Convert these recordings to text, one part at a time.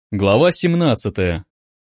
Глава 17.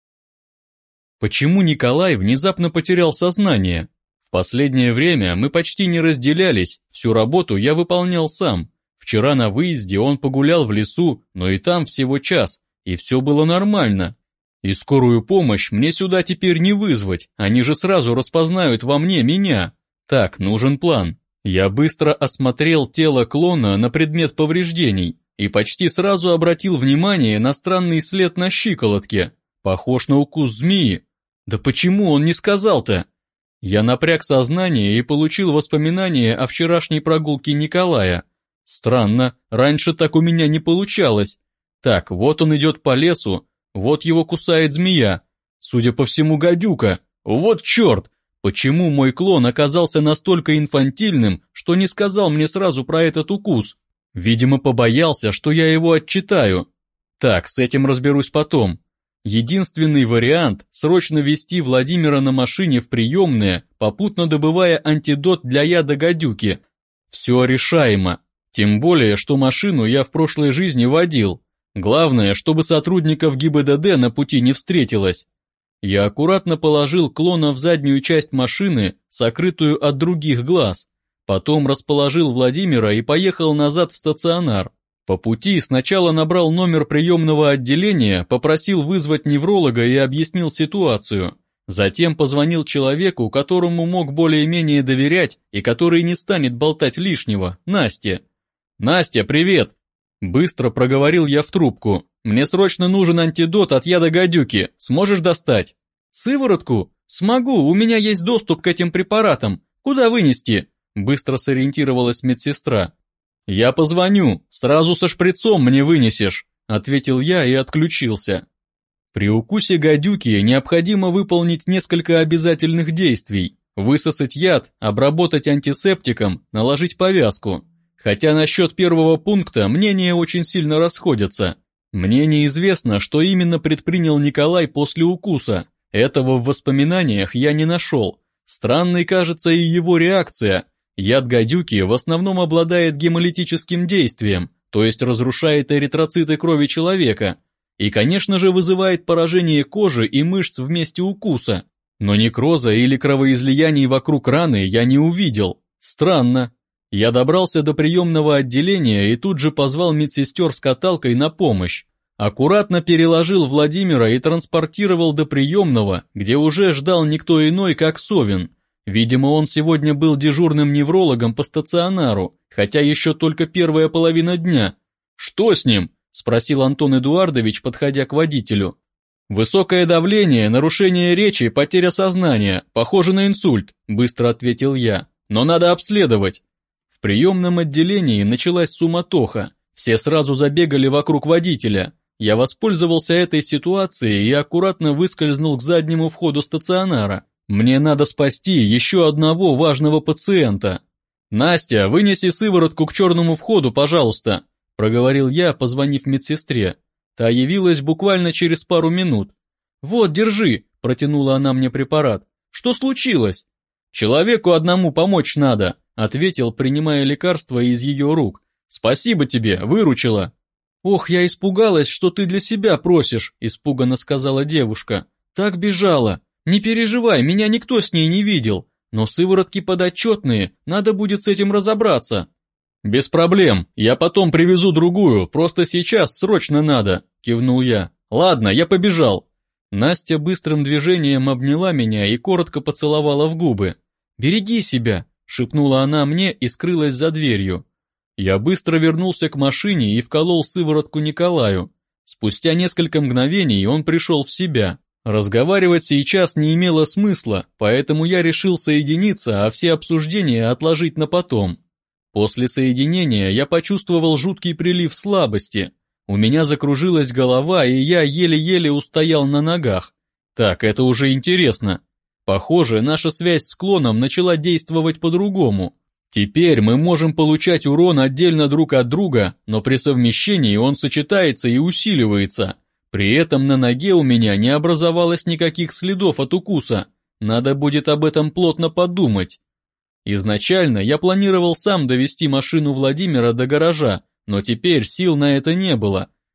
Почему Николай внезапно потерял сознание? В последнее время мы почти не разделялись, всю работу я выполнял сам. Вчера на выезде он погулял в лесу, но и там всего час, и все было нормально. И скорую помощь мне сюда теперь не вызвать, они же сразу распознают во мне меня. Так, нужен план. Я быстро осмотрел тело клона на предмет повреждений и почти сразу обратил внимание на странный след на щиколотке. Похож на укус змеи. Да почему он не сказал-то? Я напряг сознание и получил воспоминания о вчерашней прогулке Николая. Странно, раньше так у меня не получалось. Так, вот он идет по лесу, вот его кусает змея. Судя по всему, гадюка. Вот черт! Почему мой клон оказался настолько инфантильным, что не сказал мне сразу про этот укус? Видимо, побоялся, что я его отчитаю. Так, с этим разберусь потом. Единственный вариант – срочно везти Владимира на машине в приемное, попутно добывая антидот для яда гадюки. Все решаемо. Тем более, что машину я в прошлой жизни водил. Главное, чтобы сотрудников ГИБДД на пути не встретилось. Я аккуратно положил клона в заднюю часть машины, сокрытую от других глаз. Потом расположил Владимира и поехал назад в стационар. По пути сначала набрал номер приемного отделения, попросил вызвать невролога и объяснил ситуацию. Затем позвонил человеку, которому мог более-менее доверять и который не станет болтать лишнего, Насте. «Настя, привет!» Быстро проговорил я в трубку. «Мне срочно нужен антидот от яда гадюки. Сможешь достать?» «Сыворотку? Смогу, у меня есть доступ к этим препаратам. Куда вынести?» Быстро сориентировалась медсестра. «Я позвоню, сразу со шприцом мне вынесешь», ответил я и отключился. При укусе гадюки необходимо выполнить несколько обязательных действий. Высосать яд, обработать антисептиком, наложить повязку. Хотя насчет первого пункта мнения очень сильно расходятся. Мне неизвестно, что именно предпринял Николай после укуса. Этого в воспоминаниях я не нашел. Странной кажется и его реакция. Яд гадюки в основном обладает гемолитическим действием, то есть разрушает эритроциты крови человека, и, конечно же, вызывает поражение кожи и мышц в месте укуса. Но некроза или кровоизлияний вокруг раны я не увидел. Странно. Я добрался до приемного отделения и тут же позвал медсестер с каталкой на помощь. Аккуратно переложил Владимира и транспортировал до приемного, где уже ждал никто иной, как Совин. Видимо, он сегодня был дежурным неврологом по стационару, хотя еще только первая половина дня. «Что с ним?» – спросил Антон Эдуардович, подходя к водителю. «Высокое давление, нарушение речи, потеря сознания, похоже на инсульт», – быстро ответил я. «Но надо обследовать». В приемном отделении началась суматоха, все сразу забегали вокруг водителя. Я воспользовался этой ситуацией и аккуратно выскользнул к заднему входу стационара. Мне надо спасти еще одного важного пациента. «Настя, вынеси сыворотку к черному входу, пожалуйста», проговорил я, позвонив медсестре. Та явилась буквально через пару минут. «Вот, держи», протянула она мне препарат. «Что случилось?» «Человеку одному помочь надо», ответил, принимая лекарство из ее рук. «Спасибо тебе, выручила». «Ох, я испугалась, что ты для себя просишь», испуганно сказала девушка. «Так бежала. Не переживай, меня никто с ней не видел, но сыворотки подотчетные, надо будет с этим разобраться». «Без проблем, я потом привезу другую, просто сейчас срочно надо», кивнул я. «Ладно, я побежал». Настя быстрым движением обняла меня и коротко поцеловала в губы. «Береги себя», шепнула она мне и скрылась за дверью. Я быстро вернулся к машине и вколол сыворотку Николаю. Спустя несколько мгновений он пришел в себя. Разговаривать сейчас не имело смысла, поэтому я решил соединиться, а все обсуждения отложить на потом. После соединения я почувствовал жуткий прилив слабости. У меня закружилась голова, и я еле-еле устоял на ногах. Так, это уже интересно. Похоже, наша связь с клоном начала действовать по-другому. Теперь мы можем получать урон отдельно друг от друга, но при совмещении он сочетается и усиливается. При этом на ноге у меня не образовалось никаких следов от укуса. Надо будет об этом плотно подумать. Изначально я планировал сам довести машину Владимира до гаража, но теперь сил на это не было.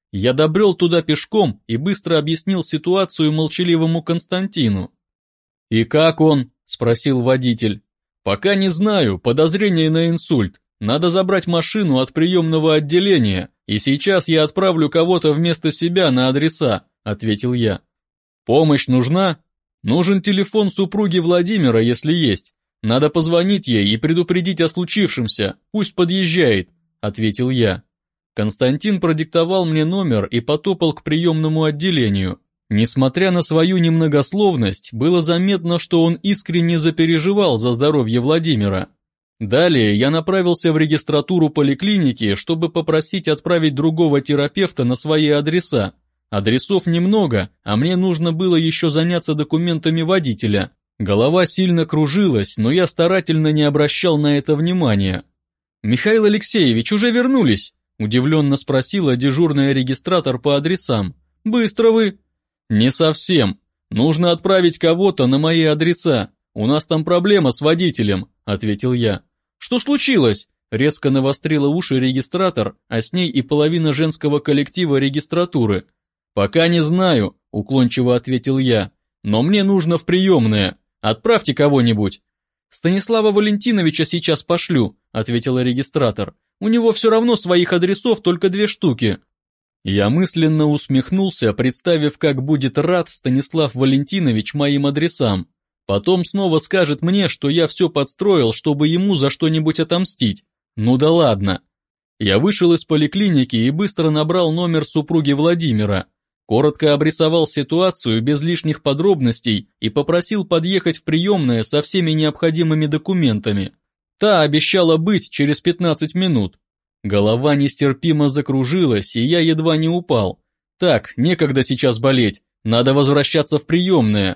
Я добрел туда пешком и быстро объяснил ситуацию молчаливому Константину. «И как он?» – спросил водитель. «Пока не знаю, подозрение на инсульт. Надо забрать машину от приемного отделения, и сейчас я отправлю кого-то вместо себя на адреса», – ответил я. «Помощь нужна? Нужен телефон супруги Владимира, если есть. Надо позвонить ей и предупредить о случившемся, пусть подъезжает», – ответил я. Константин продиктовал мне номер и потопал к приемному отделению. Несмотря на свою немногословность, было заметно, что он искренне запереживал за здоровье Владимира. Далее я направился в регистратуру поликлиники, чтобы попросить отправить другого терапевта на свои адреса. Адресов немного, а мне нужно было еще заняться документами водителя. Голова сильно кружилась, но я старательно не обращал на это внимания. «Михаил Алексеевич, уже вернулись?» – удивленно спросила дежурная регистратор по адресам. «Быстро вы!» «Не совсем. Нужно отправить кого-то на мои адреса. У нас там проблема с водителем», – ответил я. «Что случилось?» – резко навострила уши регистратор, а с ней и половина женского коллектива регистратуры. «Пока не знаю», – уклончиво ответил я. «Но мне нужно в приемное. Отправьте кого-нибудь». «Станислава Валентиновича сейчас пошлю», – ответила регистратор. «У него все равно своих адресов только 2 штуки». Я мысленно усмехнулся, представив, как будет рад Станислав Валентинович моим адресам. Потом снова скажет мне, что я все подстроил, чтобы ему за что-нибудь отомстить. Ну да ладно. Я вышел из поликлиники и быстро набрал номер супруги Владимира. Коротко обрисовал ситуацию без лишних подробностей и попросил подъехать в приемное со всеми необходимыми документами. Та обещала быть через 15 минут. Голова нестерпимо закружилась, и я едва не упал. Так, некогда сейчас болеть, надо возвращаться в приемное.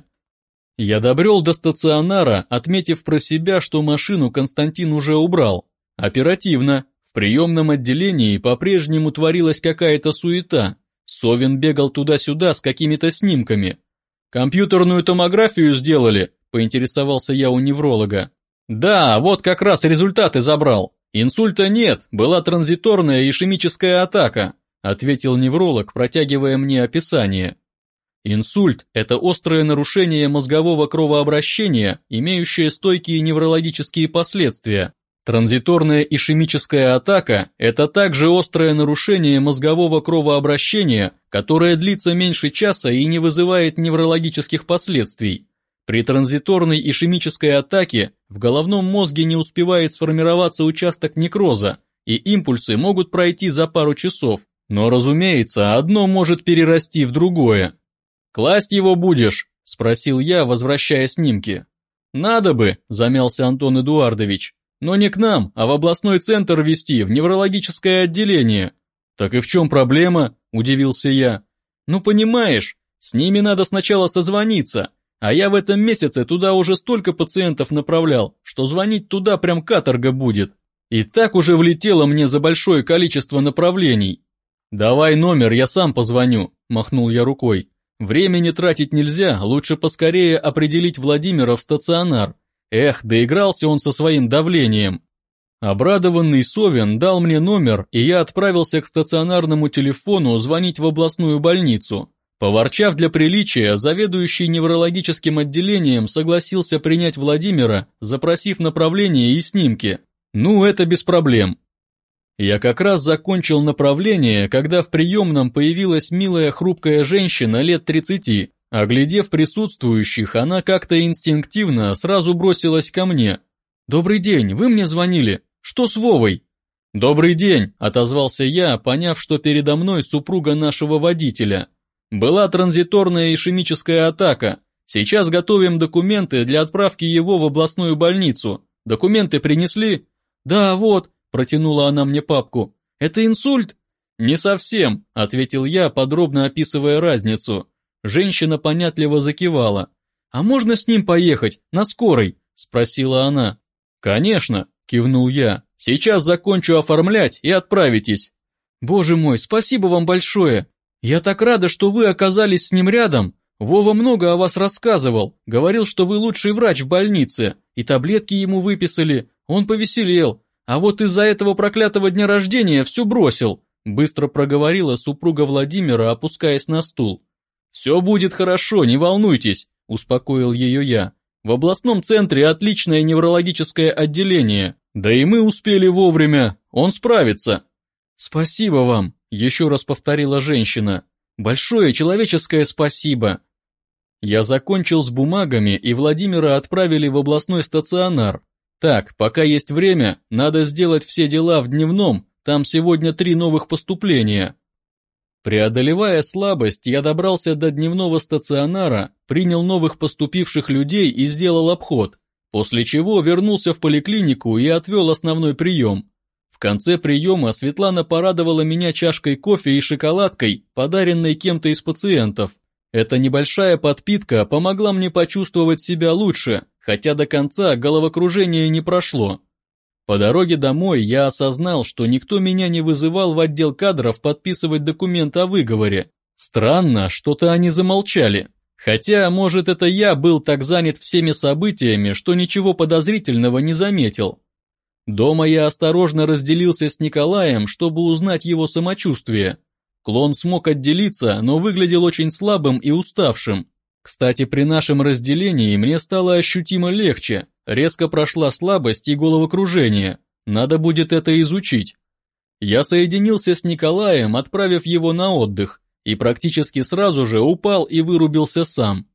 Я добрел до стационара, отметив про себя, что машину Константин уже убрал. Оперативно. В приемном отделении по-прежнему творилась какая-то суета. Совин бегал туда-сюда с какими-то снимками. «Компьютерную томографию сделали?» – поинтересовался я у невролога. «Да, вот как раз результаты забрал. Инсульта нет, была транзиторная ишемическая атака», – ответил невролог, протягивая мне описание. Инсульт – это острое нарушение мозгового кровообращения, имеющее стойкие неврологические последствия. Транзиторная ишемическая атака – это также острое нарушение мозгового кровообращения, которое длится меньше часа и не вызывает неврологических последствий. При транзиторной ишемической атаке в головном мозге не успевает сформироваться участок некроза, и импульсы могут пройти за пару часов. Но, разумеется, одно может перерасти в другое. «Класть его будешь?» – спросил я, возвращая снимки. «Надо бы», – замялся Антон Эдуардович. «Но не к нам, а в областной центр везти, в неврологическое отделение». «Так и в чем проблема?» – удивился я. «Ну понимаешь, с ними надо сначала созвониться, а я в этом месяце туда уже столько пациентов направлял, что звонить туда прям каторга будет. И так уже влетело мне за большое количество направлений». «Давай номер, я сам позвоню», – махнул я рукой. «Времени тратить нельзя, лучше поскорее определить Владимира в стационар. Эх, доигрался он со своим давлением». Обрадованный Совин дал мне номер, и я отправился к стационарному телефону звонить в областную больницу. Поворчав для приличия, заведующий неврологическим отделением согласился принять Владимира, запросив направление и снимки. Ну, это без проблем. Я как раз закончил направление, когда в приемном появилась милая хрупкая женщина лет 30. Оглядев присутствующих, она как-то инстинктивно сразу бросилась ко мне. «Добрый день, вы мне звонили? Что с Вовой?» «Добрый день», — отозвался я, поняв, что передо мной супруга нашего водителя. «Была транзиторная ишемическая атака. Сейчас готовим документы для отправки его в областную больницу. Документы принесли?» «Да, вот», — протянула она мне папку. «Это инсульт?» «Не совсем», — ответил я, подробно описывая разницу. Женщина понятливо закивала. «А можно с ним поехать, на скорой?» – спросила она. «Конечно», – кивнул я. «Сейчас закончу оформлять и отправитесь». «Боже мой, спасибо вам большое! Я так рада, что вы оказались с ним рядом. Вова много о вас рассказывал, говорил, что вы лучший врач в больнице, и таблетки ему выписали, он повеселел, а вот из-за этого проклятого дня рождения все бросил. быстро проговорила супруга Владимира, опускаясь на стул. «Все будет хорошо, не волнуйтесь», – успокоил ее я. «В областном центре отличное неврологическое отделение, да и мы успели вовремя, он справится». «Спасибо вам», – еще раз повторила женщина. «Большое человеческое спасибо». Я закончил с бумагами, и Владимира отправили в областной стационар. Так, пока есть время, надо сделать все дела в дневном, там сегодня 3 новых поступления. Преодолевая слабость, я добрался до дневного стационара, принял новых поступивших людей и сделал обход, после чего вернулся в поликлинику и отвел основной прием. В конце приема Светлана порадовала меня чашкой кофе и шоколадкой, подаренной кем-то из пациентов. Эта небольшая подпитка помогла мне почувствовать себя лучше, хотя до конца головокружение не прошло. По дороге домой я осознал, что никто меня не вызывал в отдел кадров подписывать документ о выговоре. Странно, что-то они замолчали. Хотя, может, это я был так занят всеми событиями, что ничего подозрительного не заметил. Дома я осторожно разделился с Николаем, чтобы узнать его самочувствие. Клон смог отделиться, но выглядел очень слабым и уставшим. Кстати, при нашем разделении мне стало ощутимо легче, резко прошла слабость и головокружение. Надо будет это изучить. Я соединился с Николаем, отправив его на отдых, и практически сразу же упал и вырубился сам.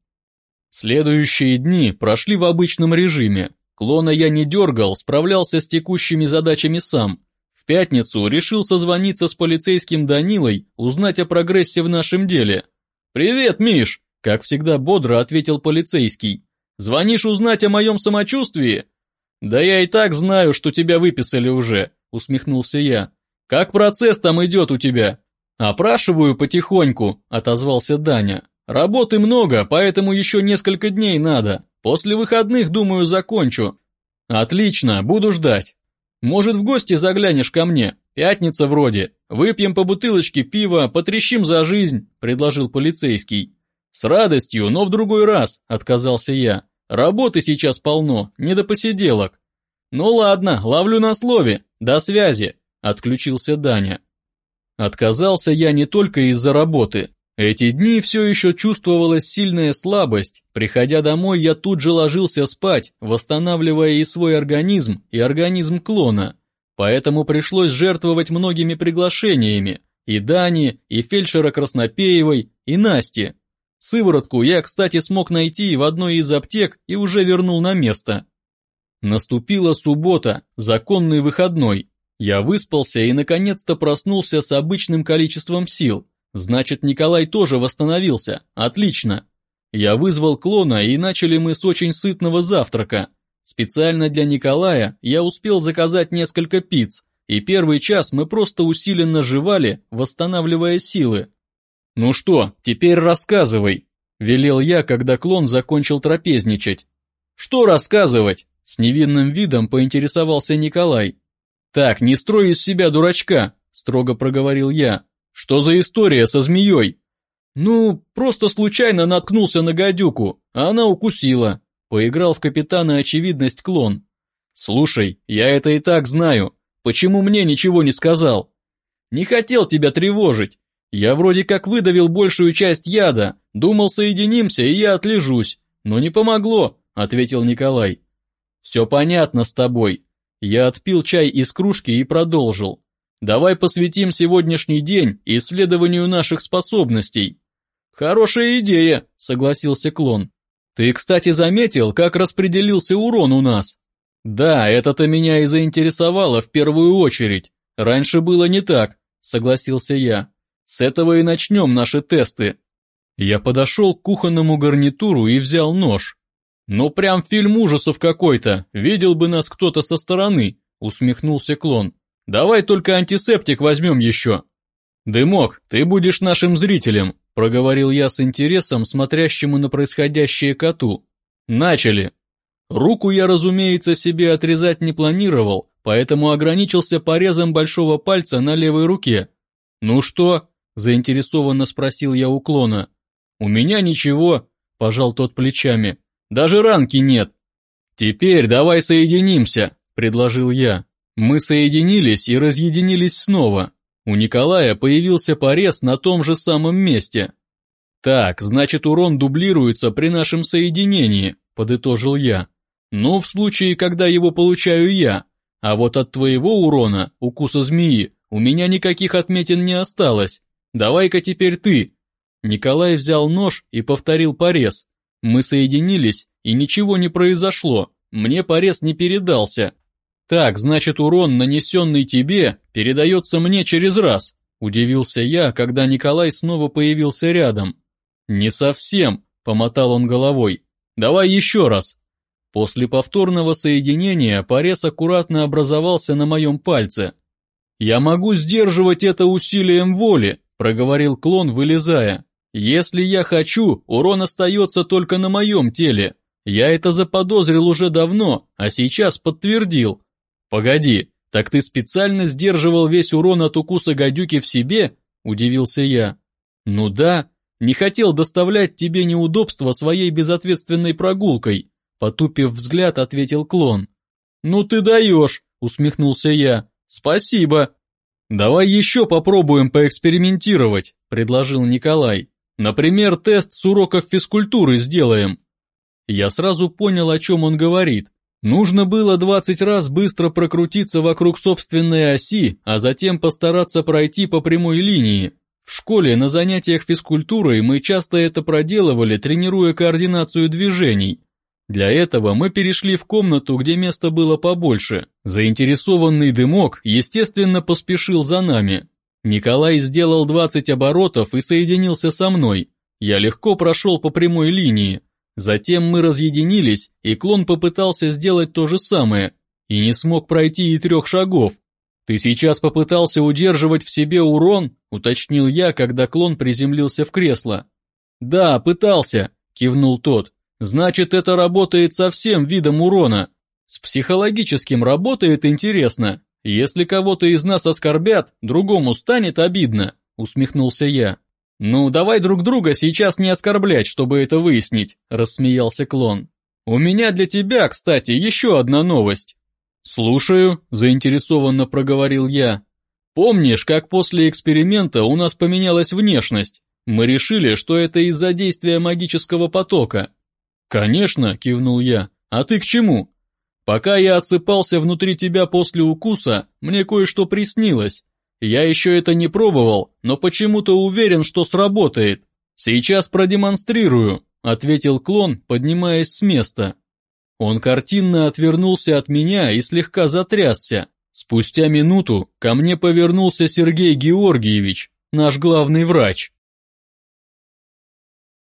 Следующие дни прошли в обычном режиме. Клона я не дергал, справлялся с текущими задачами сам. В пятницу решил созвониться с полицейским Данилой, узнать о прогрессе в нашем деле. «Привет, Миш!» – как всегда бодро ответил полицейский. «Звонишь узнать о моем самочувствии?» «Да я и так знаю, что тебя выписали уже», – усмехнулся я. «Как процесс там идет у тебя?» «Опрашиваю потихоньку», – отозвался Даня. «Работы много, поэтому еще несколько дней надо. После выходных, думаю, закончу». «Отлично, буду ждать. Может, в гости заглянешь ко мне? Пятница вроде. Выпьем по бутылочке пива, потрещим за жизнь», – предложил полицейский. «С радостью, но в другой раз», – отказался я. «Работы сейчас полно, не до посиделок». «Ну ладно, ловлю на слове. До связи», – отключился Даня. Отказался я не только из-за работы. Эти дни все еще чувствовалась сильная слабость. Приходя домой, я тут же ложился спать, восстанавливая и свой организм, и организм клона. Поэтому пришлось жертвовать многими приглашениями. И Дани, и фельдшера Краснопеевой, и Насти. Сыворотку я, кстати, смог найти в одной из аптек и уже вернул на место. Наступила суббота, законный выходной. Я выспался и наконец-то проснулся с обычным количеством сил. Значит, Николай тоже восстановился. Отлично. Я вызвал клона, и начали мы с очень сытного завтрака. Специально для Николая я успел заказать несколько пиц, и первый час мы просто усиленно жевали, восстанавливая силы. «Ну что, теперь рассказывай», – велел я, когда клон закончил трапезничать. «Что рассказывать?» – с невинным видом поинтересовался Николай. «Так, не строй из себя дурачка», – строго проговорил я. «Что за история со змеей?» «Ну, просто случайно наткнулся на гадюку, а она укусила», – поиграл в капитана очевидность клон. «Слушай, я это и так знаю. Почему мне ничего не сказал?» «Не хотел тебя тревожить. Я вроде как выдавил большую часть яда, думал, соединимся, и я отлежусь. Но не помогло», – ответил Николай. «Все понятно с тобой». Я отпил чай из кружки и продолжил. «Давай посвятим сегодняшний день исследованию наших способностей». «Хорошая идея», – согласился клон. «Ты, кстати, заметил, как распределился урон у нас?» «Да, это-то меня и заинтересовало в первую очередь. Раньше было не так», – согласился я. «С этого и начнем наши тесты». Я подошел к кухонному гарнитуру и взял нож. «Ну прям фильм ужасов какой-то, видел бы нас кто-то со стороны», – усмехнулся клон. «Давай только антисептик возьмем еще». «Дымок, ты будешь нашим зрителем», – проговорил я с интересом, смотрящему на происходящее коту. «Начали». Руку я, разумеется, себе отрезать не планировал, поэтому ограничился порезом большого пальца на левой руке. «Ну что?» – заинтересованно спросил я у клона. «У меня ничего», – пожал тот плечами. «Даже ранки нет». «Теперь давай соединимся», – предложил я. Мы соединились и разъединились снова. У Николая появился порез на том же самом месте. «Так, значит, урон дублируется при нашем соединении», – подытожил я. «Ну, в случае, когда его получаю я. А вот от твоего урона, укуса змеи, у меня никаких отметин не осталось. Давай-ка теперь ты». Николай взял нож и повторил порез. Мы соединились, и ничего не произошло. Мне порез не передался. «Так, значит, урон, нанесенный тебе, передается мне через раз», – удивился я, когда Николай снова появился рядом. «Не совсем», – помотал он головой. «Давай еще раз». После повторного соединения порез аккуратно образовался на моем пальце. «Я могу сдерживать это усилием воли», – проговорил клон, вылезая. «Если я хочу, урон остается только на моем теле. Я это заподозрил уже давно, а сейчас подтвердил». «Погоди, так ты специально сдерживал весь урон от укуса гадюки в себе?» – удивился я. «Ну да, не хотел доставлять тебе неудобства своей безответственной прогулкой», – потупив взгляд, ответил клон. «Ну ты даешь», – усмехнулся я. «Спасибо». «Давай еще попробуем поэкспериментировать», – предложил Николай. «Например, тест с уроков физкультуры сделаем». Я сразу понял, о чем он говорит. Нужно было 20 раз быстро прокрутиться вокруг собственной оси, а затем постараться пройти по прямой линии. В школе на занятиях физкультурой мы часто это проделывали, тренируя координацию движений. Для этого мы перешли в комнату, где места было побольше. Заинтересованный Дымок, естественно, поспешил за нами. Николай сделал 20 оборотов и соединился со мной. Я легко прошел по прямой линии. Затем мы разъединились, и клон попытался сделать то же самое, и не смог пройти и 3 шагов. «Ты сейчас попытался удерживать в себе урон?» – уточнил я, когда клон приземлился в кресло. «Да, пытался», – кивнул тот. «Значит, это работает со всем видом урона. С психологическим работает, интересно. Если кого-то из нас оскорбят, другому станет обидно», – усмехнулся я. «Ну, давай друг друга сейчас не оскорблять, чтобы это выяснить», – рассмеялся клон. «У меня для тебя, кстати, еще одна новость». «Слушаю», – заинтересованно проговорил я. «Помнишь, как после эксперимента у нас поменялась внешность? Мы решили, что это из-за действия магического потока». «Конечно», – кивнул я. «А ты к чему?» «Пока я отсыпался внутри тебя после укуса, мне кое-что приснилось. Я еще это не пробовал, но почему-то уверен, что сработает. Сейчас продемонстрирую», – ответил клон, поднимаясь с места. Он картинно отвернулся от меня и слегка затрясся. Спустя минуту ко мне повернулся Сергей Георгиевич, наш главный врач.